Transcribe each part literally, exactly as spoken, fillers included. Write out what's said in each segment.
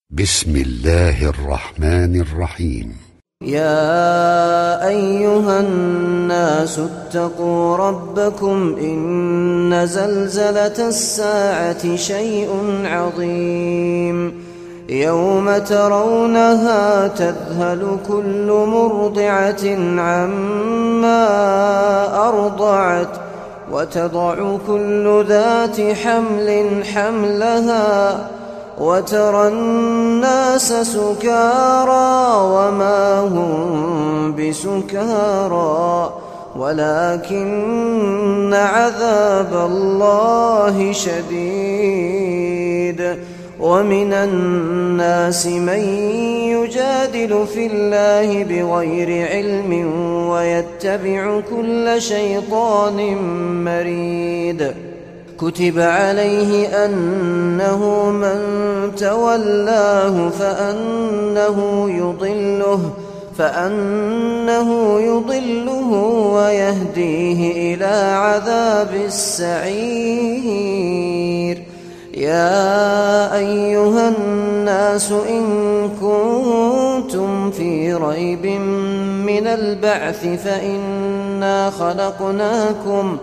بسم الله الرحمن الرحيم. يا أيها الناس اتقوا ربكم إن زلزلة الساعة شيء عظيم يوم ترونها تذهل كل مرضعة عما أرضعت وتضع كل ذات حمل حملها وترى الناس سكارى وما هم بسكارى ولكن عذاب الله شديد. ومن الناس من يجادل في الله بغير علم ويتبع كل شيطان مريد. كتب عليه أنه من تولاه فأنه يضله فأنه يضله ويهديه إلى عذاب السعير. يا أيها الناس إن كنتم في ريب من البعث فإنا خلقناكم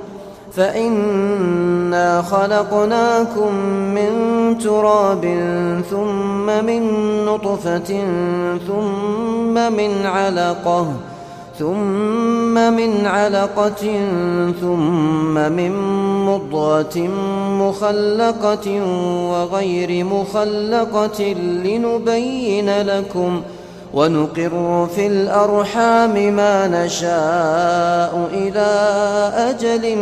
فإنا خلقناكم من تراب ثم من نطفة ثم من علقة ثم من علقة ثم من مضغة مخلقة وغير مخلقة لنبين لكم ونقر في الأرحام ما نشاء إلى أجل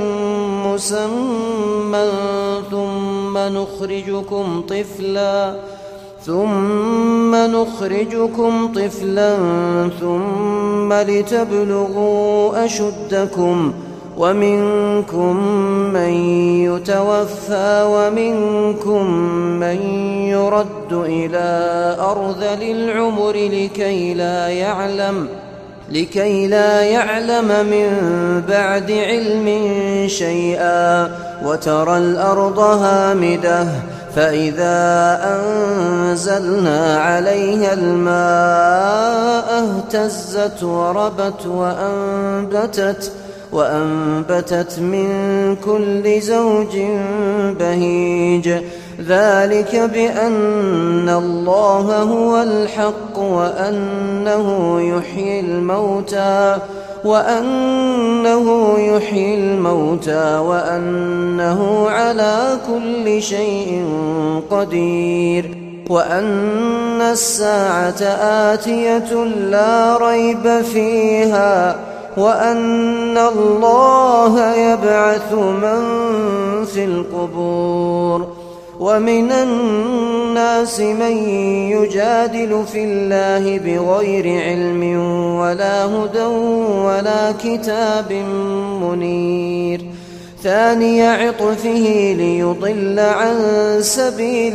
مسمى ثم نخرجكم طفلا ثم نخرجكم طفلا ثم لتبلغوا أشدكم ومنكم من يتوفى ومنكم من يرد إلى أرذل العمر لكي لا يعلم لكي لا يعلم من بعد علم شيئا. وترى الأرض هامدة فإذا أنزلنا عليها الماء اهتزت وربت وأنبتت وأنبتت من كل زوج بهيج. ذلك بأن الله هو الحق وأنه يحيي الموتى وأنه يحيي الموتى وأنه على كل شيء قدير وأن الساعة آتية لا ريب فيها وأن الله يبعث من في القبور. ومن الناس من يجادل في الله بغير علم ولا هدى ولا كتاب منير. ثاني عطفه ليضل عن سبيل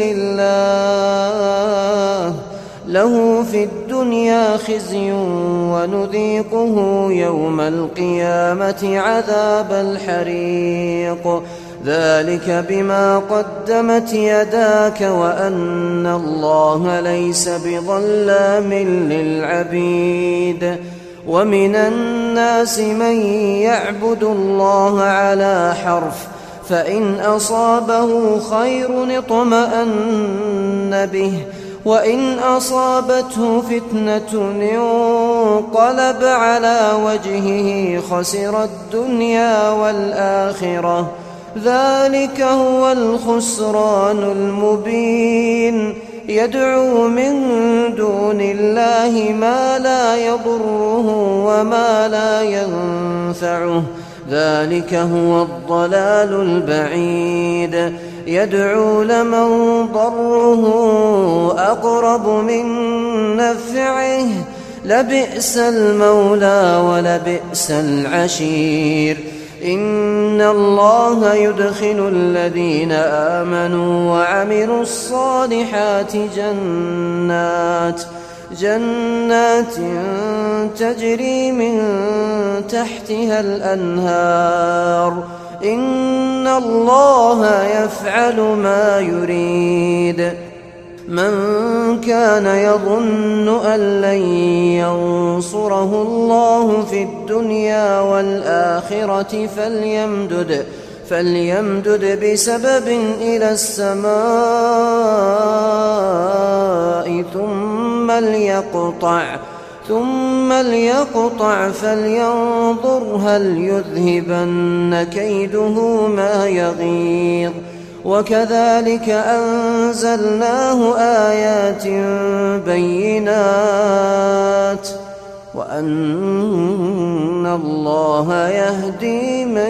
الله له في الدنيا خزي ونذيقه يوم القيامة عذاب الحريق. ذلك بما قدمت يداك وأن الله ليس بظلام للعبيد. ومن الناس من يعبد الله على حرف فإن أصابه خير اطمأن به وإن أصابته فتنة انقلب على وجهه خسر الدنيا والآخرة. ذلك هو الخسران المبين. يدعو من دون الله ما لا يضره وما لا ينفعه ذلك هو الضلال البعيد. يدعو لمن ضره أقرب من نفعه لبئس المولى ولبئس العشير. إن الله يدخل الذين آمنوا وعملوا الصالحات جنات جنات تجري من تحتها الأنهار إن الله يفعل ما يريد. من كان يظن أن لن ينصره الله في الدنيا والآخرة فليمدد, فليمدد بسبب إلى السماء ثم ليقطع, ثم ليقطع فلينظر هل يذهبن كيده ما يغيظ. وكذلك أنزلناه آيات بينات وأن الله يهدي من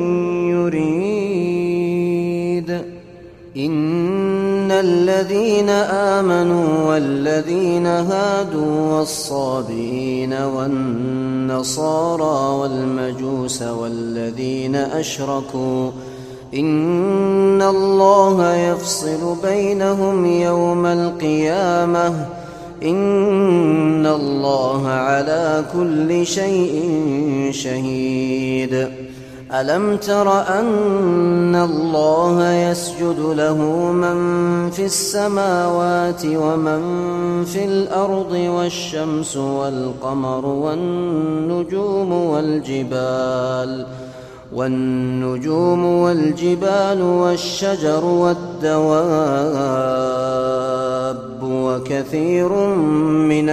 يريد. إن الذين آمنوا والذين هادوا والصابئين والنصارى والمجوس والذين أشركوا إن الله يفصل بينهم يوم القيامة إن الله على كل شيء شهيد. ألم تر أن الله يسجد له من في السماوات ومن في الأرض والشمس والقمر والنجوم والجبال والنجوم والجبال والشجر والدواب وكثير من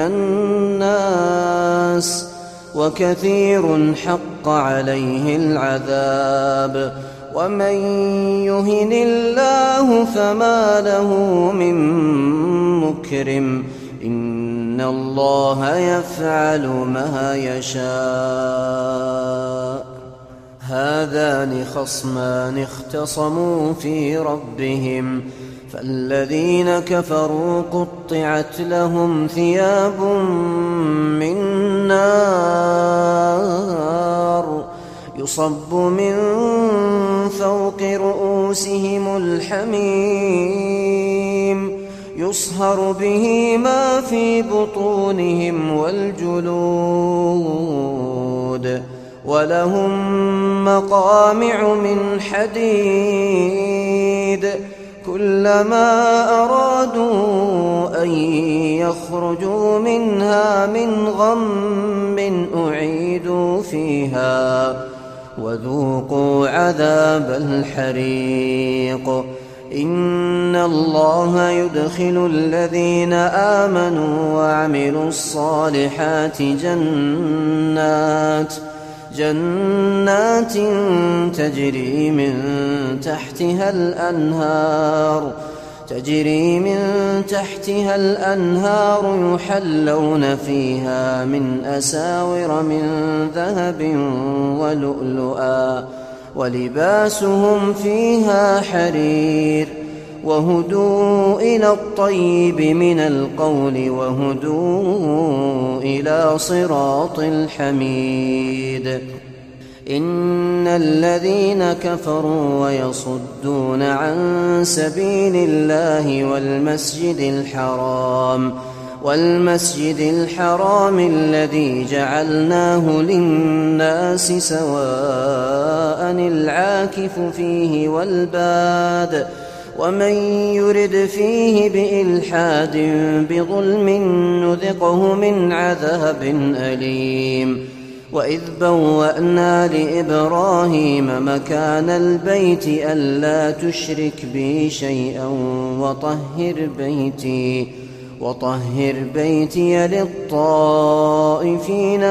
الناس وكثير حق عليه العذاب ومن يهن الله فما له من مكرم إن الله يفعل ما يشاء. هذان خصمان اختصموا في ربهم فالذين كفروا قطعت لهم ثياب من نار يصب من فوق رؤوسهم الحميم يصهر به ما في بطونهم والجلود ولهم مقامع من حديد كلما أرادوا أن يخرجوا منها من غم أعيدوا فيها وذوقوا عذاب الحريق. إن الله يدخل الذين آمنوا وعملوا الصالحات جنات جنات تجري من تحتها الأنهار تجري من تحتها الأنهار يحلون فيها من أساور من ذهب ولؤلؤا ولباسهم فيها حرير وهدوا إلى الطيب من القول وهدوا إلى صراط الحميد. إن الذين كفروا ويصدون عن سبيل الله والمسجد الحرام والمسجد الحرام الذي جعلناه للناس سواء العاكف فيه والباد ومن يرد فيه بإلحاد بظلم نذقه من عذاب أليم. وإذ بوأنا لإبراهيم مكان البيت ألا تشرك بي شيئا وطهر بيتي وطهر بيتي للطائفين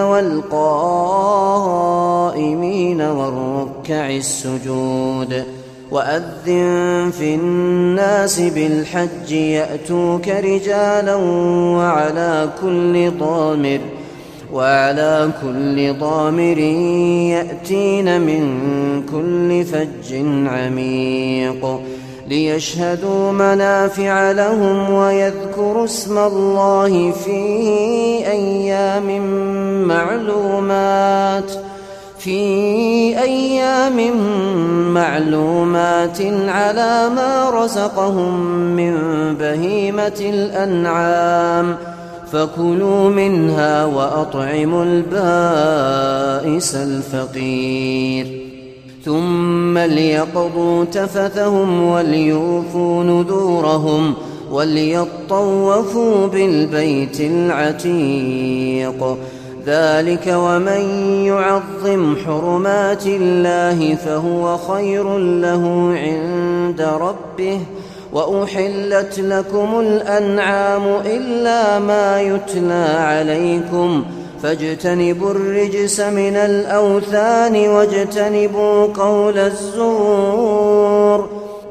والقائمين والركع السجود. وأذن في الناس بالحج يأتوك رجالا وعلى كل ضامر وعلى كل ضامر يأتين من كل فج عميق ليشهدوا منافع لهم ويذكروا اسم الله في أيام معلومات في أيام معلومات على ما رزقهم من بهيمة الأنعام فكلوا منها وأطعموا البائس الفقير ثم ليقضوا تفثهم وليوفوا نذورهم وليطوفوا بالبيت العتيق. ذلك ومن يعظم حرمات الله فهو خير له عند ربه. وأحلت لكم الأنعام إلا ما يتلى عليكم فاجتنبوا الرجس من الأوثان واجتنبوا قول الزور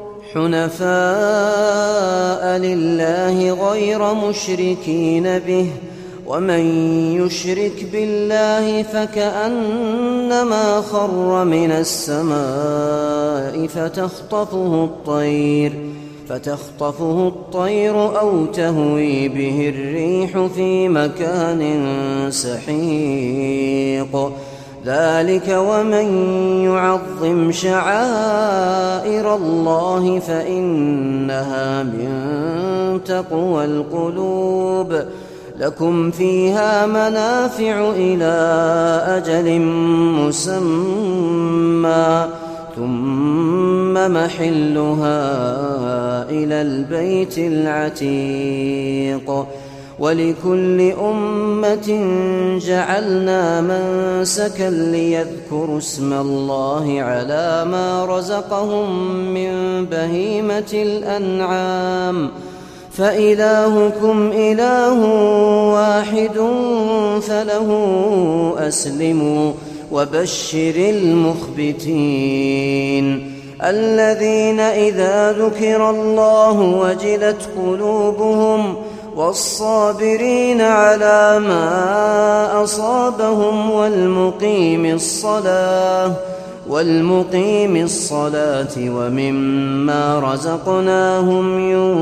حنفاء لله غير مشركين به. ومن يشرك بالله فكأنما خر من السماء فتخطفه الطير فتخطفه الطير أو تهوي به الريح في مكان سحيق. ذلك ومن يعظم شعائر الله فإنها من تقوى القلوب. لكم فيها منافع إلى أجل مسمى ثم محلها إلى البيت العتيق. ولكل أمة جعلنا منسكا ليذكروا اسم الله على ما رزقهم من بهيمة الأنعام فإلهكم إله واحد فله أسلموا وبشر المخبتين الذين إذا ذكر الله وجلت قلوبهم والصابرين على ما أصابهم والمقيم الصلاة والمقيم الصلاة ومما رزقناهم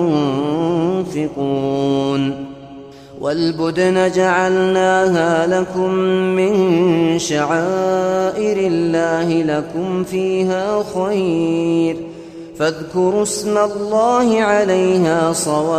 ينفقون. والبدن جعلناها لكم من شعائر الله لكم فيها خير فاذكروا اسم الله عليها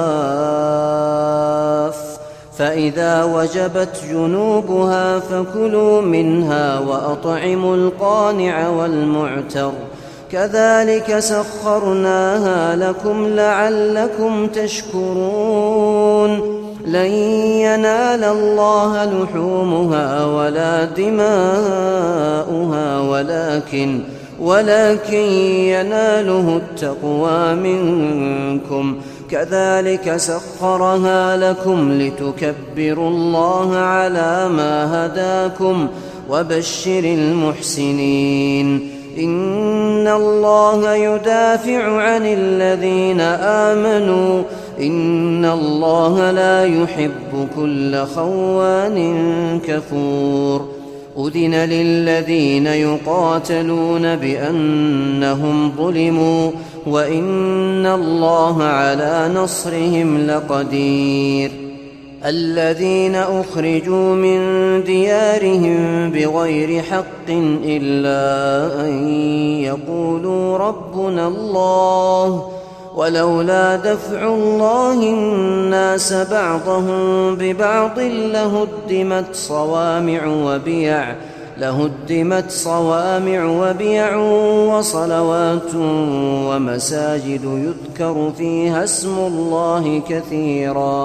صواف. فإذا وجبت جنوبها فكلوا منها وأطعموا القانع والمعتر كذلك سخرناها لكم لعلكم تشكرون. لن ينال الله لحومها ولا دماؤها ولكن ولكن يناله التقوى منكم كذلك سخرها لكم لتكبروا الله على ما هداكم وبشر المحسنين. إن الله يدافع عن الذين آمنوا إن الله لا يحب كل خوان كفور. أذن للذين يقاتلون بأنهم ظلموا وإن الله على نصرهم لقدير. الذين أخرجوا من ديارهم بغير حق إلا أن يقولوا ربنا الله ولولا دفع الله الناس بعضهم ببعض لهدمت صوامع وبيع لهدمت صوامع وبيع وصلوات ومساجد يذكر فيها اسم الله كثيرا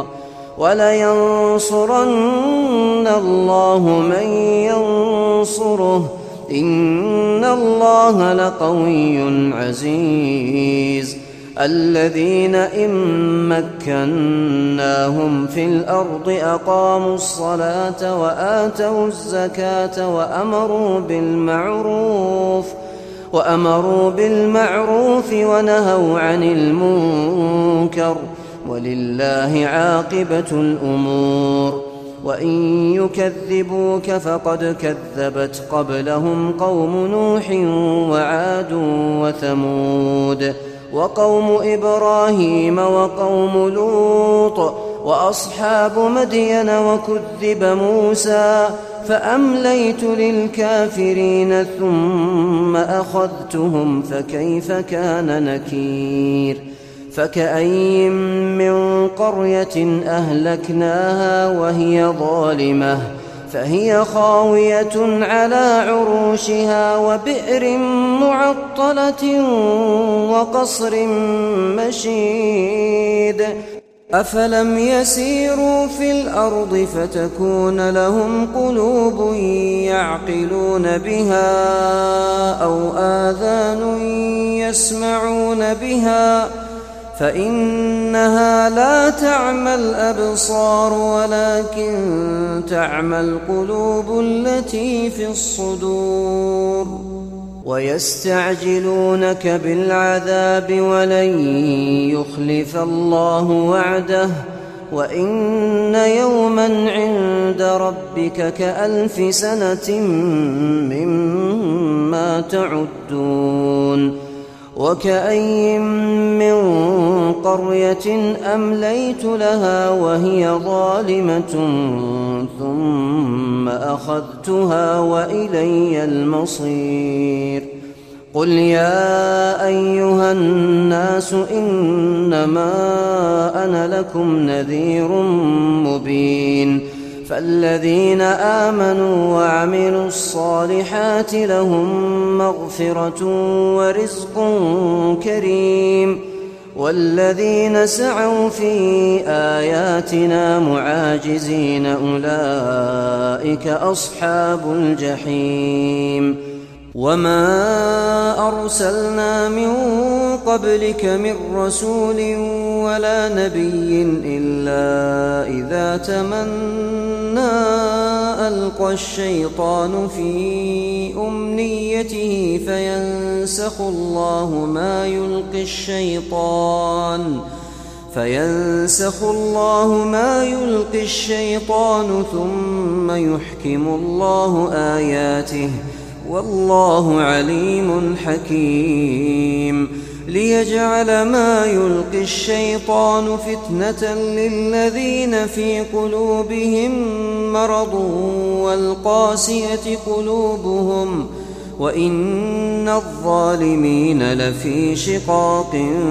ولينصرن الله من ينصره إن الله لقوي عزيز. الذين إن مكناهم في الأرض أقاموا الصلاة وآتوا الزكاة وأمروا بالمعروف وأمروا بالمعروف ونهوا عن المنكر ولله عاقبة الأمور. وإن يكذبوك فقد كذبت قبلهم قوم نوح وعاد وثمود وقوم إبراهيم وقوم لوط وأصحاب مدين وكذب موسى فأمليت للكافرين ثم أخذتهم فكيف كان نكير. فكأين من قرية أهلكناها وهي ظالمة فهي خاوية على عروشها وبئر معطلة وقصر مشيد أفلم يسيروا في الأرض فتكون لهم قلوب يعقلون بها أو آذان يسمعون بها فإنها لا تعمى الأبصار ولكن تعمى القلوب التي في الصدور. ويستعجلونك بالعذاب ولن يخلف الله وعده وإن يوما عند ربك كألف سنة مما تعدون. وكأين من قرية أمليت لها وهي ظالمة ثم أخذتها وإلي المصير. قل يا أيها الناس إنما أنا لكم نذير مبين. فالذين آمنوا وعملوا الصالحات لهم مغفرة ورزق كريم والذين سعوا في آياتنا معاجزين أولئك أصحاب الجحيم. وما أرسلنا من قبلك من رسول ولا نبي إلا إذا تمنى ألقى الشيطان في أمنيته فينسخ الله ما يلقي الشيطان فينسخ الله ما يلقي الشيطان ثم يحكم الله آياته والله عليم حكيم. ليجعل ما يلقي الشيطان فتنة للذين في قلوبهم مرض والقاسية قلوبهم وإن الظالمين لفي شقاق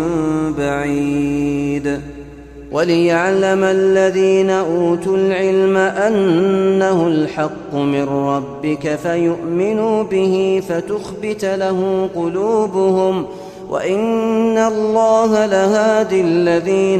بعيد. وليعلم الذين أوتوا العلم أنه الحق من ربك فيؤمنوا به فتخبت له قلوبهم وإن الله لهادي الذين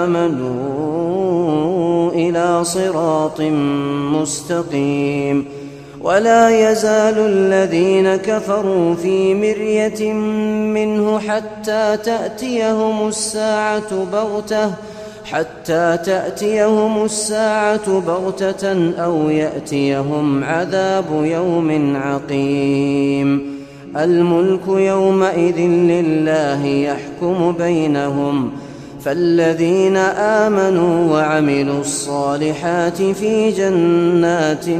آمنوا إلى صراط مستقيم. ولا يزال الذين كفروا في مرية منه حتى تأتيهم الساعة بغتة حتى تأتيهم الساعة بغتة أو يأتيهم عذاب يوم عقيم. الملك يومئذ لله يحكم بينهم فالذين آمنوا وعملوا الصالحات في جنات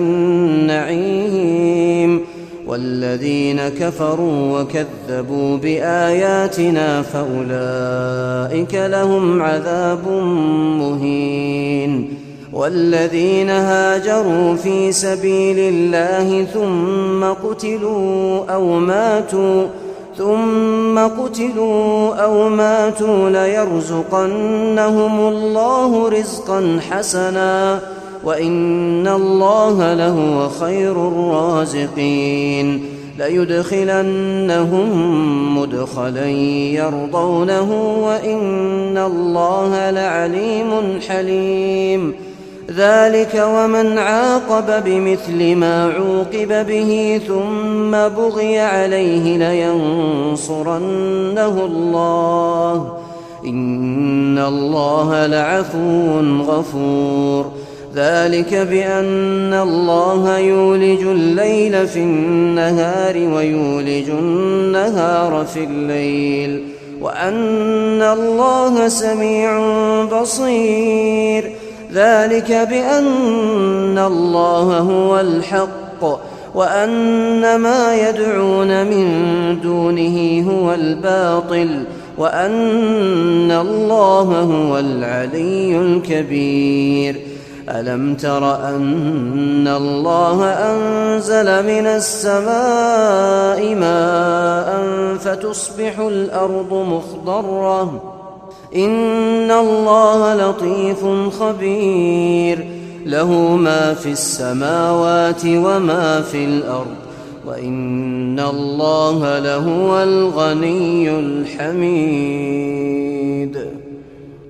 النعيم والذين كفروا وكذبوا بآياتنا فأولئك لهم عذاب مهين. والذين هاجروا في سبيل الله ثم قتلوا أو ماتوا ثم قتلوا أو ماتوا ليرزقنهم الله رزقا حسنا وإن الله لهو خير الرازقين. ليدخلنهم مدخلا يرضونه وإن الله لعليم حليم. ذلك ومن عاقب بمثل ما عوقب به ثم بغي عليه لينصرنه الله إن الله لعفو غفور. ذلك بأن الله يولج الليل في النهار ويولج النهار في الليل وأن الله سميع بصير. ذلك بأن الله هو الحق وأن ما يدعون من دونه هو الباطل وأن الله هو العلي الكبير. ألم تر أن الله أنزل من السماء ماء فتصبح الأرض مخضرة إن الله لطيف خبير. له ما في السماوات وما في الأرض وإن الله لهو الغني الحميد.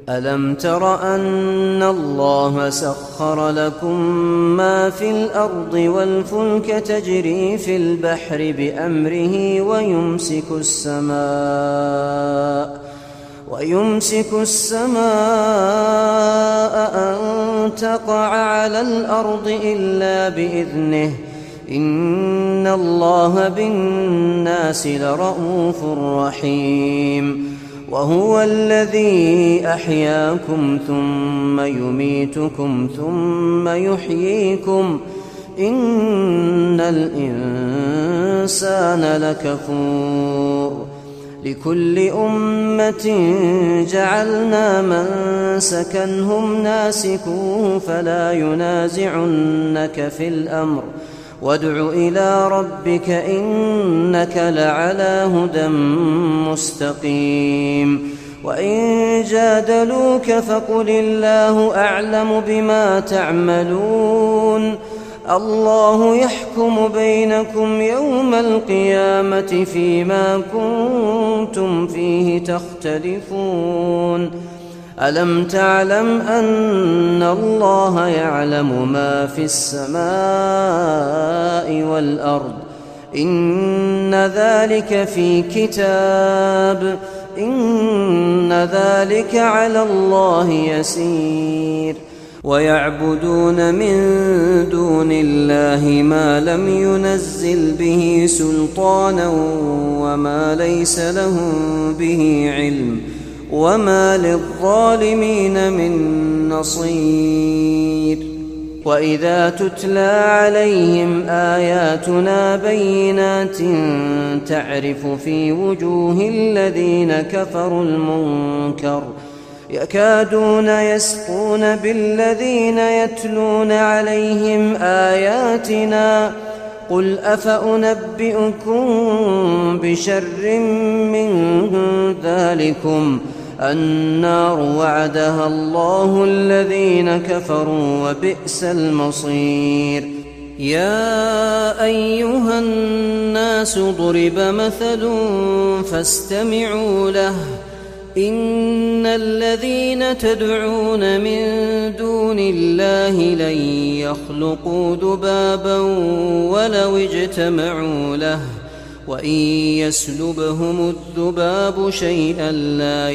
ألم تر أن الله سخر لكم ما في الأرض والفلك تجري في البحر بأمره ويمسك السماء ويمسك السماء أن تقع على الأرض إلا بإذنه إن الله بالناس لرءوف رحيم وهو الذي أحياكم ثم يميتكم ثم يحييكم إن الإنسان لكفور لكل أمة جعلنا منسكا هم ناسكوه فلا ينازعنك في الأمر وادع إلى ربك إنك لعلى هدى مستقيم وإن جادلوك فقل الله أعلم بما تعملون الله يحكم بينكم يوم القيامة فيما كنتم فيه تختلفون ألم تعلم أن الله يعلم ما في السماء والأرض إن ذلك في كتاب إن ذلك على الله يسير ويعبدون من دون الله ما لم ينزل به سلطانا وما ليس لهم به علم وما للظالمين من نصير وإذا تتلى عليهم آياتنا بينات تعرف في وجوه الذين كفروا المنكر يكادون يسقون بالذين يتلون عليهم آياتنا قل أفأنبئكم بشر من ذلكم النار وعدها الله الذين كفروا وبئس المصير يا أيها الناس ضرب مثل فاستمعوا له إن الذين تدعون من دون الله لن يخلقوا ذبابا ولو اجتمعوا له وإن يسلبهم الذباب شيئا لا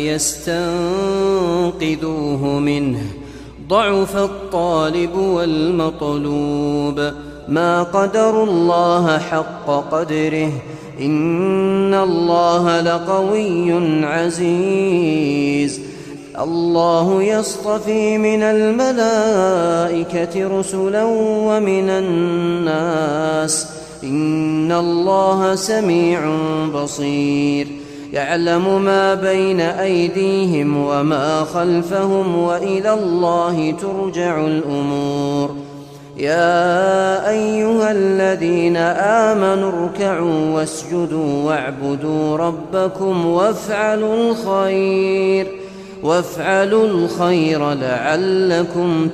يستنقذوه منه ضعف الطالب والمطلوب ما قدروا الله حق قدره إن الله لقوي عزيز الله يصطفي من الملائكة رسلا ومن الناس إن الله سميع بصير يعلم ما بين أيديهم وما خلفهم وإلى الله ترجع الأمور يا أيها الذين آمنوا اركعوا واسجدوا واعبدوا ربكم وافعلوا الخير وافعلوا الخير لعلكم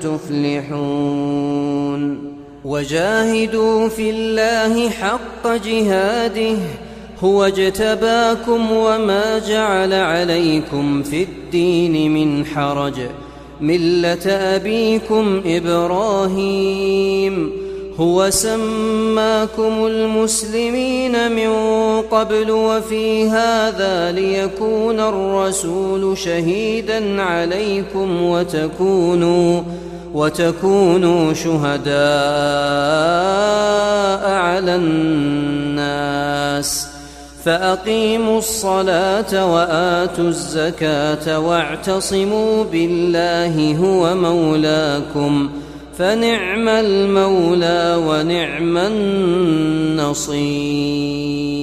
تفلحون وجاهدوا في الله حق جهاده هو اجتباكم وما جعل عليكم في الدين من حرج ملة أبيكم إبراهيم هو سماكم المسلمين من قبل وفي هذا ليكون الرسول شهيدا عليكم وتكونوا وتكونوا شهداء على الناس فأقيموا الصلاة وآتوا الزكاة واعتصموا بالله هو مولاكم فنعم المولى ونعم النصير